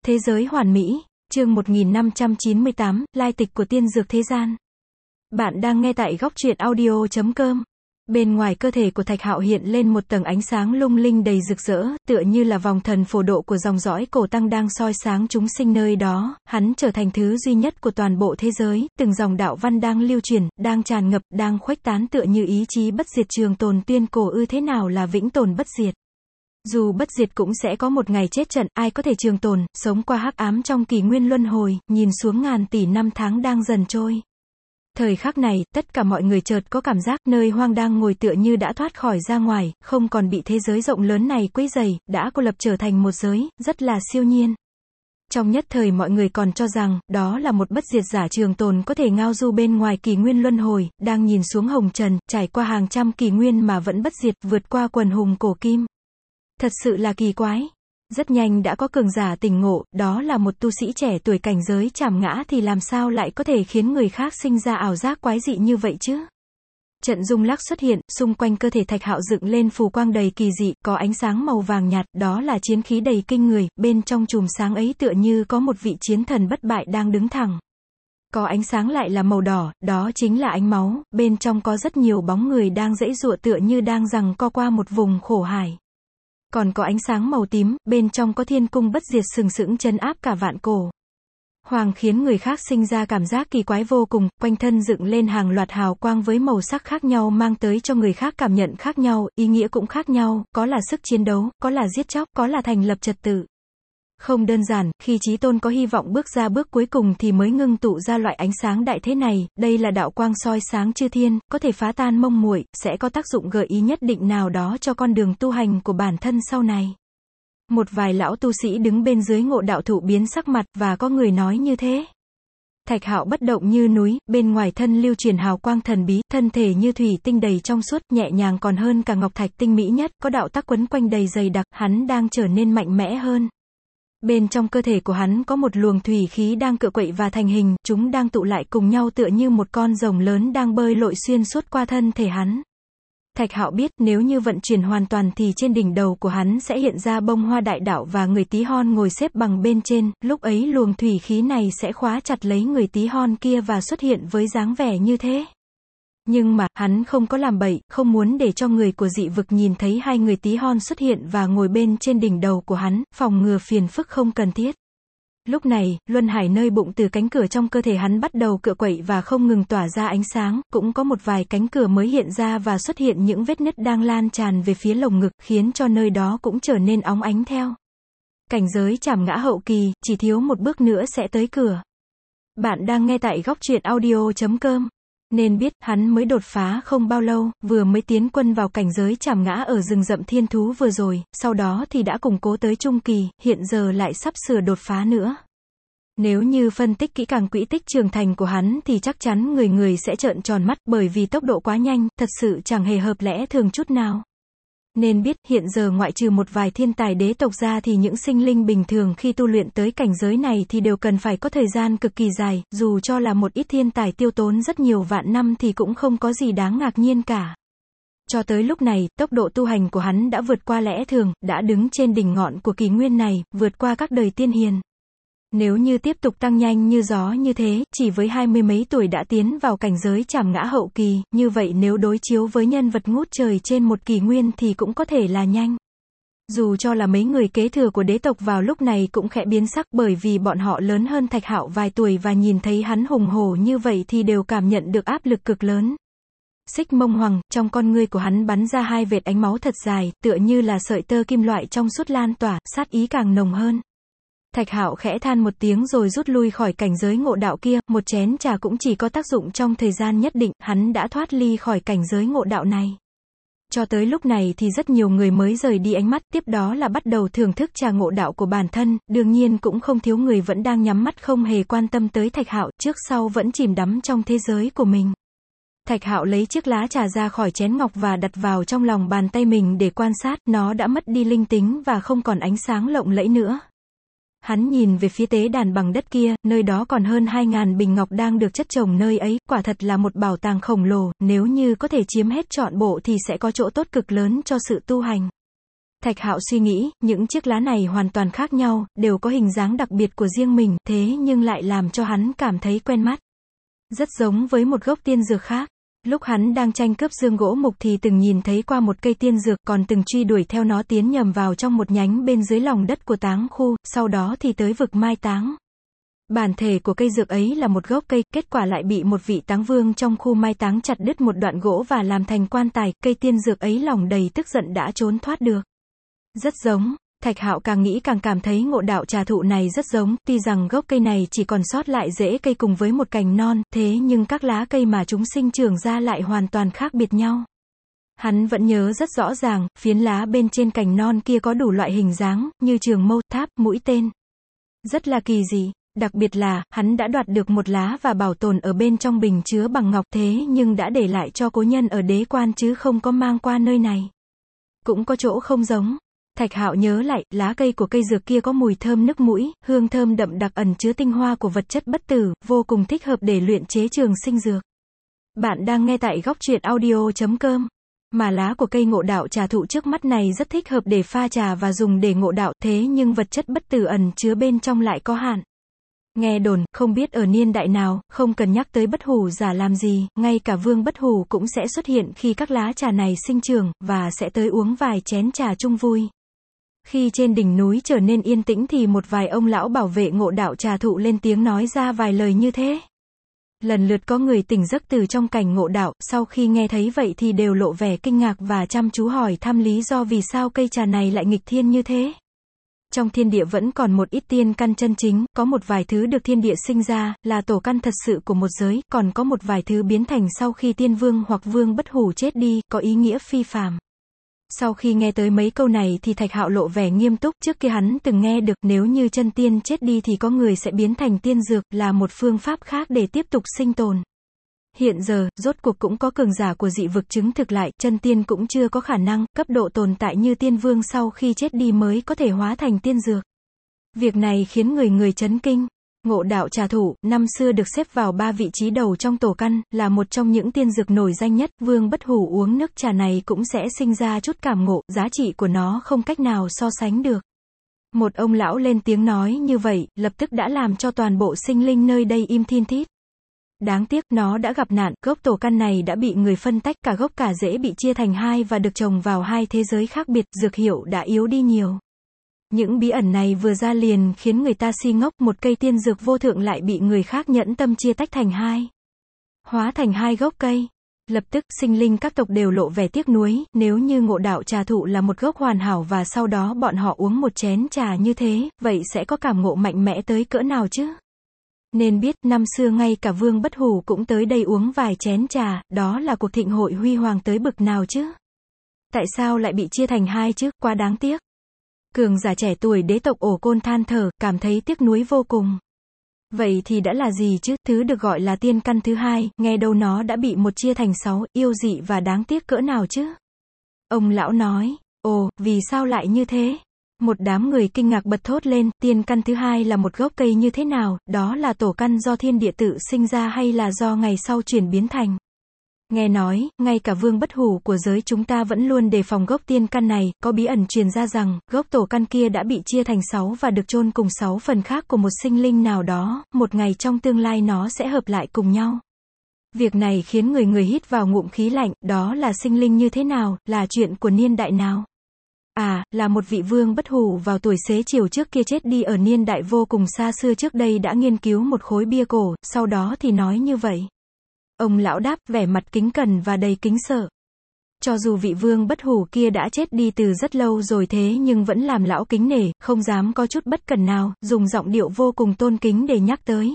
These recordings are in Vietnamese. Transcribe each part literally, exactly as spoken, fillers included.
Thế giới hoàn mỹ, chương một nghìn năm trăm chín mươi tám, lai tịch của tiên dược thế gian. Bạn đang nghe tại góc truyện audio chấm com. Bên ngoài cơ thể của Thạch Hạo hiện lên một tầng ánh sáng lung linh đầy rực rỡ, tựa như là vòng thần phổ độ của dòng dõi cổ tăng đang soi sáng chúng sinh nơi đó, hắn trở thành thứ duy nhất của toàn bộ thế giới, từng dòng đạo văn đang lưu truyền, đang tràn ngập, đang khuếch tán tựa như ý chí bất diệt trường tồn tuyên cổ ư thế nào là vĩnh tồn bất diệt. Dù bất diệt cũng sẽ có một ngày chết trận, ai có thể trường tồn, sống qua hắc ám trong kỷ nguyên luân hồi, nhìn xuống ngàn tỷ năm tháng đang dần trôi. Thời khắc này, tất cả mọi người chợt có cảm giác nơi hoang đang ngồi tựa như đã thoát khỏi ra ngoài, không còn bị thế giới rộng lớn này quấy rầy, đã cô lập trở thành một giới, rất là siêu nhiên. Trong nhất thời mọi người còn cho rằng, đó là một bất diệt giả trường tồn có thể ngao du bên ngoài kỷ nguyên luân hồi, đang nhìn xuống hồng trần, trải qua hàng trăm kỷ nguyên mà vẫn bất diệt, vượt qua quần hùng cổ kim. Thật sự là kỳ quái. Rất nhanh đã có cường giả tỉnh ngộ, đó là một tu sĩ trẻ tuổi cảnh giới trảm ngã thì làm sao lại có thể khiến người khác sinh ra ảo giác quái dị như vậy chứ? Trận rung lắc xuất hiện, xung quanh cơ thể Thạch Hạo dựng lên phù quang đầy kỳ dị, có ánh sáng màu vàng nhạt, đó là chiến khí đầy kinh người, bên trong chùm sáng ấy tựa như có một vị chiến thần bất bại đang đứng thẳng. Có ánh sáng lại là màu đỏ, đó chính là ánh máu, bên trong có rất nhiều bóng người đang giãy giụa tựa như đang giằng co qua một vùng khổ hải. Còn có ánh sáng màu tím, bên trong có thiên cung bất diệt sừng sững trấn áp cả vạn cổ. Hoàng khiến người khác sinh ra cảm giác kỳ quái vô cùng, quanh thân dựng lên hàng loạt hào quang với màu sắc khác nhau mang tới cho người khác cảm nhận khác nhau, ý nghĩa cũng khác nhau, có là sức chiến đấu, có là giết chóc, có là thành lập trật tự. Không đơn giản, khi chí tôn có hy vọng bước ra bước cuối cùng thì mới ngưng tụ ra loại ánh sáng đại thế này, đây là đạo quang soi sáng chư thiên, có thể phá tan mông muội, sẽ có tác dụng gợi ý nhất định nào đó cho con đường tu hành của bản thân sau này. Một vài lão tu sĩ đứng bên dưới ngộ đạo thụ biến sắc mặt, và có người nói như thế. Thạch Hạo bất động như núi, bên ngoài thân lưu truyền hào quang thần bí, thân thể như thủy tinh đầy trong suốt, nhẹ nhàng còn hơn cả ngọc thạch tinh mỹ nhất, có đạo tắc quấn quanh đầy dày đặc, hắn đang trở nên mạnh mẽ hơn. Bên trong cơ thể của hắn có một luồng thủy khí đang cựa quậy và thành hình, chúng đang tụ lại cùng nhau tựa như một con rồng lớn đang bơi lội xuyên suốt qua thân thể hắn. Thạch Hạo biết nếu như vận chuyển hoàn toàn thì trên đỉnh đầu của hắn sẽ hiện ra bông hoa đại đạo và người tí hon ngồi xếp bằng bên trên, lúc ấy luồng thủy khí này sẽ khóa chặt lấy người tí hon kia và xuất hiện với dáng vẻ như thế. Nhưng mà, hắn không có làm bậy, không muốn để cho người của dị vực nhìn thấy hai người tí hon xuất hiện và ngồi bên trên đỉnh đầu của hắn, phòng ngừa phiền phức không cần thiết. Lúc này, luân hải nơi bụng từ cánh cửa trong cơ thể hắn bắt đầu cựa quậy và không ngừng tỏa ra ánh sáng, cũng có một vài cánh cửa mới hiện ra và xuất hiện những vết nứt đang lan tràn về phía lồng ngực, khiến cho nơi đó cũng trở nên óng ánh theo. Cảnh giới trảm ngã hậu kỳ, chỉ thiếu một bước nữa sẽ tới cửa. Bạn đang nghe tại góc truyện audio chấm com. Nên biết, hắn mới đột phá không bao lâu, vừa mới tiến quân vào cảnh giới trảm ngã ở rừng rậm thiên thú vừa rồi, sau đó thì đã củng cố tới trung kỳ, hiện giờ lại sắp sửa đột phá nữa. Nếu như phân tích kỹ càng quỹ tích trưởng thành của hắn thì chắc chắn người người sẽ trợn tròn mắt, bởi vì tốc độ quá nhanh, thật sự chẳng hề hợp lẽ thường chút nào. Nên biết, hiện giờ ngoại trừ một vài thiên tài đế tộc ra thì những sinh linh bình thường khi tu luyện tới cảnh giới này thì đều cần phải có thời gian cực kỳ dài, dù cho là một ít thiên tài tiêu tốn rất nhiều vạn năm thì cũng không có gì đáng ngạc nhiên cả. Cho tới lúc này, tốc độ tu hành của hắn đã vượt qua lẽ thường, đã đứng trên đỉnh ngọn của kỷ nguyên này, vượt qua các đời tiên hiền. Nếu như tiếp tục tăng nhanh như gió như thế, chỉ với hai mươi mấy tuổi đã tiến vào cảnh giới trảm ngã hậu kỳ, như vậy nếu đối chiếu với nhân vật ngút trời trên một kỷ nguyên thì cũng có thể là nhanh. Dù cho là mấy người kế thừa của đế tộc vào lúc này cũng khẽ biến sắc, bởi vì bọn họ lớn hơn Thạch Hạo vài tuổi và nhìn thấy hắn hùng hổ như vậy thì đều cảm nhận được áp lực cực lớn. Xích Mông Hoàng, trong con ngươi của hắn bắn ra hai vệt ánh máu thật dài, tựa như là sợi tơ kim loại trong suốt lan tỏa, sát ý càng nồng hơn. Thạch Hạo khẽ than một tiếng rồi rút lui khỏi cảnh giới ngộ đạo kia, một chén trà cũng chỉ có tác dụng trong thời gian nhất định, hắn đã thoát ly khỏi cảnh giới ngộ đạo này. Cho tới lúc này thì rất nhiều người mới rời đi ánh mắt, tiếp đó là bắt đầu thưởng thức trà ngộ đạo của bản thân, đương nhiên cũng không thiếu người vẫn đang nhắm mắt không hề quan tâm tới Thạch Hạo, trước sau vẫn chìm đắm trong thế giới của mình. Thạch Hạo lấy chiếc lá trà ra khỏi chén ngọc và đặt vào trong lòng bàn tay mình để quan sát, nó đã mất đi linh tính và không còn ánh sáng lộng lẫy nữa. Hắn nhìn về phía tế đàn bằng đất kia, nơi đó còn hơn hai ngàn bình ngọc đang được chất chồng nơi ấy, quả thật là một bảo tàng khổng lồ, nếu như có thể chiếm hết trọn bộ thì sẽ có chỗ tốt cực lớn cho sự tu hành. Thạch Hạo suy nghĩ, những chiếc lá này hoàn toàn khác nhau, đều có hình dáng đặc biệt của riêng mình, thế nhưng lại làm cho hắn cảm thấy quen mắt. Rất giống với một gốc tiên dược khác. Lúc hắn đang tranh cướp dương gỗ mục thì từng nhìn thấy qua một cây tiên dược, còn từng truy đuổi theo nó tiến nhầm vào trong một nhánh bên dưới lòng đất của táng khu, sau đó thì tới vực mai táng. Bản thể của cây dược ấy là một gốc cây, kết quả lại bị một vị táng vương trong khu mai táng chặt đứt một đoạn gỗ và làm thành quan tài, cây tiên dược ấy lòng đầy tức giận đã trốn thoát được. Rất giống. Thạch Hạo càng nghĩ càng cảm thấy ngộ đạo trà thụ này rất giống, tuy rằng gốc cây này chỉ còn sót lại rễ cây cùng với một cành non, thế nhưng các lá cây mà chúng sinh trưởng ra lại hoàn toàn khác biệt nhau. Hắn vẫn nhớ rất rõ ràng, phiến lá bên trên cành non kia có đủ loại hình dáng, như trường mâu, tháp, mũi tên. Rất là kỳ dị, đặc biệt là, hắn đã đoạt được một lá và bảo tồn ở bên trong bình chứa bằng ngọc, thế nhưng đã để lại cho cố nhân ở đế quan chứ không có mang qua nơi này. Cũng có chỗ không giống. Thạch Hạo nhớ lại, lá cây của cây dược kia có mùi thơm nức mũi, hương thơm đậm đặc ẩn chứa tinh hoa của vật chất bất tử, vô cùng thích hợp để luyện chế trường sinh dược. Bạn đang nghe tại góc truyện audio chấm com. Mà lá của cây ngộ đạo trà thụ trước mắt này rất thích hợp để pha trà và dùng để ngộ đạo, thế nhưng vật chất bất tử ẩn chứa bên trong lại có hạn. Nghe đồn, không biết ở niên đại nào, không cần nhắc tới bất hủ giả làm gì, ngay cả vương bất hủ cũng sẽ xuất hiện khi các lá trà này sinh trưởng, và sẽ tới uống vài chén trà chung vui. Khi trên đỉnh núi trở nên yên tĩnh thì một vài ông lão bảo vệ ngộ đạo trà thụ lên tiếng nói ra vài lời như thế. Lần lượt có người tỉnh giấc từ trong cảnh ngộ đạo, sau khi nghe thấy vậy thì đều lộ vẻ kinh ngạc và chăm chú hỏi thăm lý do vì sao cây trà này lại nghịch thiên như thế. Trong thiên địa vẫn còn một ít tiên căn chân chính, có một vài thứ được thiên địa sinh ra, là tổ căn thật sự của một giới, còn có một vài thứ biến thành sau khi tiên vương hoặc vương bất hủ chết đi, có ý nghĩa phi phàm. Sau khi nghe tới mấy câu này thì Thạch Hạo lộ vẻ nghiêm túc, trước kia hắn từng nghe được nếu như chân tiên chết đi thì có người sẽ biến thành tiên dược, là một phương pháp khác để tiếp tục sinh tồn. Hiện giờ, rốt cuộc cũng có cường giả của dị vực chứng thực lại, chân tiên cũng chưa có khả năng, cấp độ tồn tại như tiên vương sau khi chết đi mới có thể hóa thành tiên dược. Việc này khiến người người chấn kinh. Ngộ đạo trà thụ, năm xưa được xếp vào ba vị trí đầu trong tổ căn, là một trong những tiên dược nổi danh nhất, vương bất hủ uống nước trà này cũng sẽ sinh ra chút cảm ngộ, giá trị của nó không cách nào so sánh được. Một ông lão lên tiếng nói như vậy, lập tức đã làm cho toàn bộ sinh linh nơi đây im thin thít. Đáng tiếc, nó đã gặp nạn, gốc tổ căn này đã bị người phân tách, cả gốc cả rễ bị chia thành hai và được trồng vào hai thế giới khác biệt, dược hiệu đã yếu đi nhiều. Những bí ẩn này vừa ra liền khiến người ta si ngốc, một cây tiên dược vô thượng lại bị người khác nhẫn tâm chia tách thành hai. Hóa thành hai gốc cây. Lập tức, sinh linh các tộc đều lộ vẻ tiếc nuối, nếu như ngộ đạo trà thụ là một gốc hoàn hảo và sau đó bọn họ uống một chén trà như thế, vậy sẽ có cảm ngộ mạnh mẽ tới cỡ nào chứ? Nên biết, năm xưa ngay cả vương bất hủ cũng tới đây uống vài chén trà, đó là cuộc thịnh hội huy hoàng tới bực nào chứ? Tại sao lại bị chia thành hai chứ, quá đáng tiếc. Cường giả trẻ tuổi đế tộc Ổ Côn than thở, cảm thấy tiếc nuối vô cùng. Vậy thì đã là gì chứ, thứ được gọi là tiên căn thứ hai, nghe đâu nó đã bị một chia thành sáu, yêu dị và đáng tiếc cỡ nào chứ? Ông lão nói, ồ, vì sao lại như thế? Một đám người kinh ngạc bật thốt lên, tiên căn thứ hai là một gốc cây như thế nào, đó là tổ căn do thiên địa tự sinh ra hay là do ngày sau chuyển biến thành? Nghe nói, ngay cả vương bất hủ của giới chúng ta vẫn luôn đề phòng gốc tiên căn này, có bí ẩn truyền ra rằng, gốc tổ căn kia đã bị chia thành sáu và được chôn cùng sáu phần khác của một sinh linh nào đó, một ngày trong tương lai nó sẽ hợp lại cùng nhau. Việc này khiến người người hít vào ngụm khí lạnh, đó là sinh linh như thế nào, là chuyện của niên đại nào? À, là một vị vương bất hủ vào tuổi xế chiều trước kia chết đi ở niên đại vô cùng xa xưa trước đây đã nghiên cứu một khối bia cổ, sau đó thì nói như vậy. Ông lão đáp, vẻ mặt kính cẩn và đầy kính sợ. Cho dù vị vương bất hủ kia đã chết đi từ rất lâu rồi thế nhưng vẫn làm lão kính nể, không dám có chút bất cẩn nào, dùng giọng điệu vô cùng tôn kính để nhắc tới.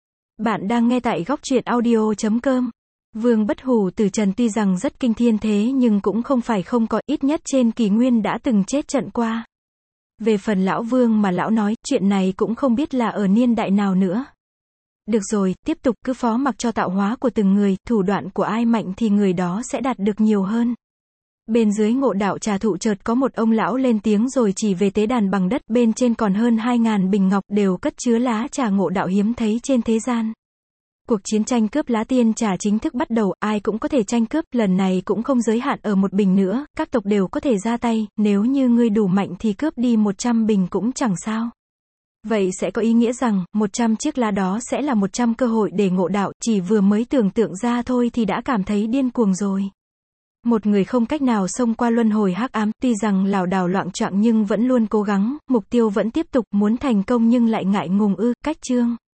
Bạn đang nghe tại góc truyện audio chấm com. Vương bất hủ từ trần tuy rằng rất kinh thiên thế nhưng cũng không phải không có, ít nhất trên kỷ nguyên đã từng chết trận qua. Về phần lão vương mà lão nói, chuyện này cũng không biết là ở niên đại nào nữa. Được rồi, tiếp tục, cứ phó mặc cho tạo hóa của từng người, thủ đoạn của ai mạnh thì người đó sẽ đạt được nhiều hơn. Bên dưới ngộ đạo trà thụ chợt có một ông lão lên tiếng rồi chỉ về tế đàn bằng đất, bên trên còn hơn hai ngàn bình ngọc đều cất chứa lá trà ngộ đạo hiếm thấy trên thế gian. Cuộc chiến tranh cướp lá tiên trà chính thức bắt đầu, ai cũng có thể tranh cướp, lần này cũng không giới hạn ở một bình nữa, các tộc đều có thể ra tay, nếu như ngươi đủ mạnh thì cướp đi một trăm bình cũng chẳng sao. Vậy sẽ có ý nghĩa rằng, một trăm chiếc lá đó sẽ là một trăm cơ hội để ngộ đạo, chỉ vừa mới tưởng tượng ra thôi thì đã cảm thấy điên cuồng rồi. Một người không cách nào xông qua luân hồi hắc ám, tuy rằng lảo đảo loạng choạng nhưng vẫn luôn cố gắng, mục tiêu vẫn tiếp tục, muốn thành công nhưng lại ngại ngùng ư, cách chương.